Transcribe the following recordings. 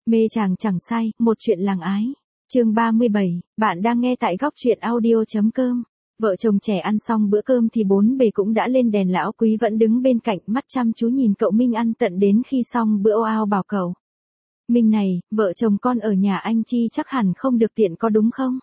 Mê chàng chẳng sai, một chuyện làng ái. Chương 37, bạn đang nghe tại góc truyện audio.com. Vợ chồng trẻ ăn xong bữa cơm thì bốn bề cũng đã lên đèn, lão Quý vẫn đứng bên cạnh mắt chăm chú nhìn cậu Minh ăn tận đến khi xong bữa. Ao bảo cậu Minh này, vợ chồng con ở nhà anh Chi chắc hẳn không được tiện có đúng không?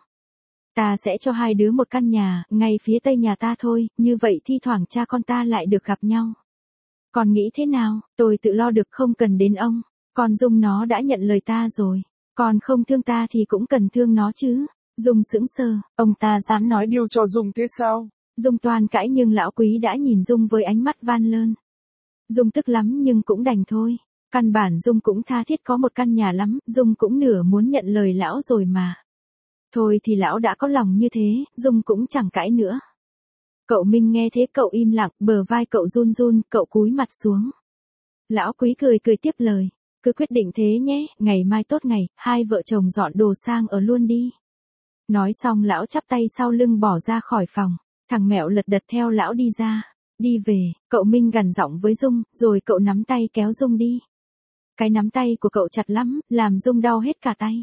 Ta sẽ cho hai đứa một căn nhà, ngay phía tây nhà ta thôi, như vậy thi thoảng cha con ta lại được gặp nhau. Con nghĩ thế nào? Tôi tự lo được, không cần đến ông. Con Dung nó đã nhận lời ta rồi. Con không thương ta thì cũng cần thương nó chứ. Dung sững sờ, ông ta dám nói điều cho Dung thế sao? Dung toan cãi nhưng lão Quý đã nhìn Dung với ánh mắt van lơn. Dung tức lắm nhưng cũng đành thôi. Căn bản Dung cũng tha thiết có một căn nhà lắm, Dung cũng nửa muốn nhận lời lão rồi mà. Thôi thì lão đã có lòng như thế, Dung cũng chẳng cãi nữa. Cậu Minh nghe thế cậu im lặng, bờ vai cậu run run, cậu cúi mặt xuống. Lão Quý cười tiếp lời. Cứ quyết định thế nhé, ngày mai tốt ngày, hai vợ chồng dọn đồ sang ở luôn đi. Nói xong lão chắp tay sau lưng bỏ ra khỏi phòng. Thằng Mẹo lật đật theo lão đi ra. Đi về, cậu Minh gằn giọng với Dung, rồi cậu nắm tay kéo Dung đi. Cái nắm tay của cậu chặt lắm, làm Dung đau hết cả tay.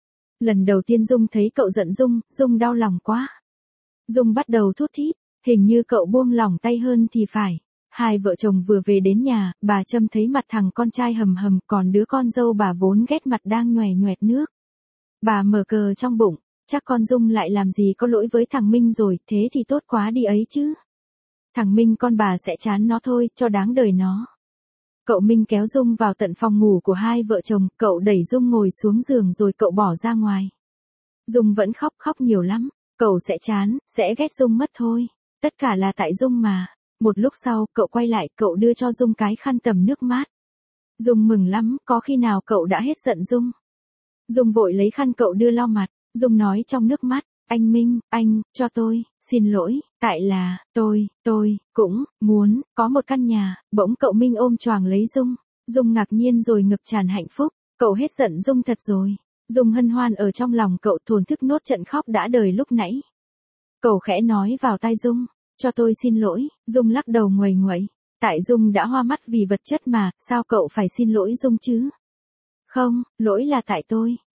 Lần đầu tiên Dung thấy cậu giận Dung đau lòng quá. Dung bắt đầu thút thít, hình như cậu buông lỏng tay hơn thì phải. Hai vợ chồng vừa về đến nhà, bà Trâm thấy mặt thằng con trai hầm hầm, còn đứa con dâu bà vốn ghét mặt đang nhoè nhoẹt nước. Bà mở cờ trong bụng, chắc con Dung lại làm gì có lỗi với thằng Minh rồi, thế thì tốt quá đi ấy chứ. Thằng Minh con bà sẽ chán nó thôi, cho đáng đời nó. Cậu Minh kéo Dung vào tận phòng ngủ của hai vợ chồng, cậu đẩy Dung ngồi xuống giường rồi cậu bỏ ra ngoài. Dung vẫn khóc nhiều lắm, cậu sẽ chán, sẽ ghét Dung mất thôi. Tất cả là tại Dung mà. Một lúc sau, cậu quay lại, cậu đưa cho Dung cái khăn tầm nước mát. Dung mừng lắm, có khi nào cậu đã hết giận Dung. Dung vội lấy khăn cậu đưa lau mặt, Dung nói trong nước mắt, anh Minh, anh, cho tôi, xin lỗi, tại là, tôi cũng, muốn, có một căn nhà. Bỗng cậu Minh ôm choàng lấy Dung. Dung ngạc nhiên rồi ngập tràn hạnh phúc, cậu hết giận Dung thật rồi. Dung hân hoan ở trong lòng cậu, thổn thức nốt trận khóc đã đời lúc nãy. Cậu khẽ nói vào tai Dung. Cho tôi xin lỗi. Dung lắc đầu nguầy nguậy. Tại Dung đã hoa mắt vì vật chất mà, sao cậu phải xin lỗi Dung chứ? Không, lỗi là tại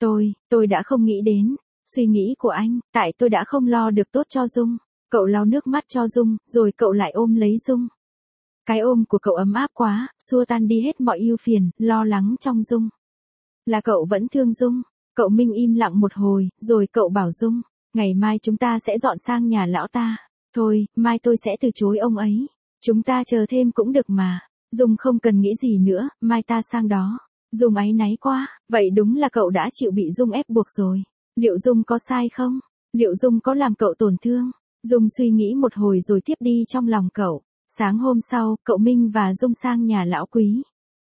tôi đã không nghĩ đến suy nghĩ của anh, tại tôi đã không lo được tốt cho Dung. Cậu lau nước mắt cho Dung, rồi cậu lại ôm lấy Dung. Cái ôm của cậu ấm áp quá, xua tan đi hết mọi ưu phiền, lo lắng trong Dung. Là cậu vẫn thương Dung. Cậu Minh im lặng một hồi, rồi cậu bảo Dung, ngày mai chúng ta sẽ dọn sang nhà lão ta. Thôi, mai tôi sẽ từ chối ông ấy. Chúng ta chờ thêm cũng được mà. Dung không cần nghĩ gì nữa, mai ta sang đó. Dung áy náy quá, vậy đúng là cậu đã chịu bị Dung ép buộc rồi. Liệu Dung có sai không? Liệu Dung có làm cậu tổn thương? Dung suy nghĩ một hồi rồi tiếp đi trong lòng cậu. Sáng hôm sau, cậu Minh và Dung sang nhà lão Quý.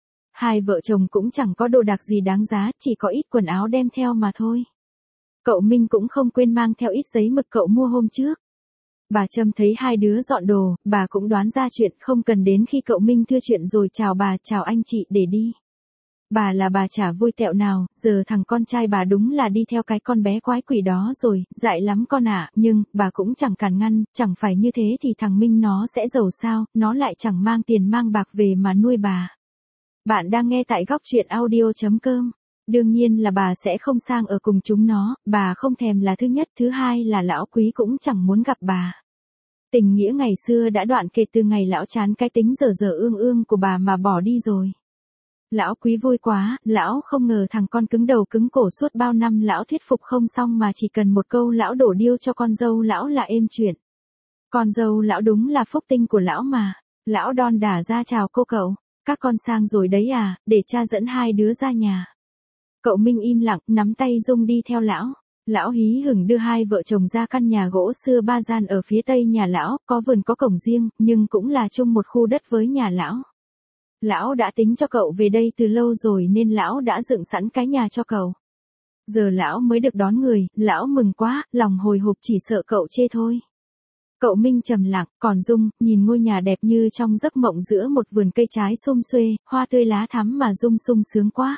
Hai vợ chồng cũng chẳng có đồ đạc gì đáng giá, chỉ có ít quần áo đem theo mà thôi. Cậu Minh cũng không quên mang theo ít giấy mực cậu mua hôm trước. Bà Trâm thấy hai đứa dọn đồ, bà cũng đoán ra chuyện, không cần đến khi cậu Minh thưa chuyện rồi chào bà, chào anh chị để đi. Bà là bà chả vui tẹo nào, giờ thằng con trai bà đúng là đi theo cái con bé quái quỷ đó rồi, dại lắm con ạ, nhưng, bà cũng chẳng cản ngăn, chẳng phải như thế thì thằng Minh nó sẽ giàu sao, nó lại chẳng mang tiền mang bạc về mà nuôi bà. Bạn đang nghe tại góc truyện audio.com. Đương nhiên là bà sẽ không sang ở cùng chúng nó, bà không thèm là thứ nhất, thứ hai là lão Quý cũng chẳng muốn gặp bà. Tình nghĩa ngày xưa đã đoạn kể từ ngày lão chán cái tính dở dở ương ương của bà mà bỏ đi rồi. Lão Quý vui quá, lão không ngờ thằng con cứng đầu cứng cổ suốt bao năm lão thuyết phục không xong mà chỉ cần một câu lão đổ điêu cho con dâu lão là êm chuyện. Con dâu lão đúng là phúc tinh của lão mà. Lão đon đả ra chào cô cậu, các con sang rồi đấy à, để cha dẫn hai đứa ra nhà. Cậu Minh im lặng, nắm tay Dung đi theo lão. Lão hí hửng đưa hai vợ chồng ra căn nhà gỗ xưa ba gian ở phía tây nhà lão, có vườn có cổng riêng, nhưng cũng là chung một khu đất với nhà lão. Lão đã tính cho cậu về đây từ lâu rồi nên lão đã dựng sẵn cái nhà cho cậu. Giờ lão mới được đón người, lão mừng quá, lòng hồi hộp chỉ sợ cậu chê thôi. Cậu Minh trầm lặng, còn Dung, nhìn ngôi nhà đẹp như trong giấc mộng giữa một vườn cây trái sum xuê, hoa tươi lá thắm mà Dung sung sướng quá.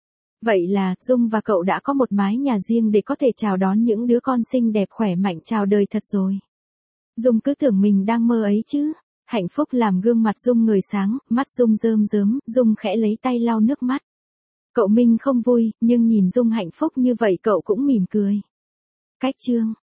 Vậy là, Dung và cậu đã có một mái nhà riêng để có thể chào đón những đứa con xinh đẹp khỏe mạnh chào đời thật rồi. Dung cứ tưởng mình đang mơ ấy chứ. Hạnh phúc làm gương mặt Dung ngời sáng, mắt Dung rơm rớm, Dung khẽ lấy tay lau nước mắt. Cậu Minh không vui, nhưng nhìn Dung hạnh phúc như vậy cậu cũng mỉm cười. Cách chương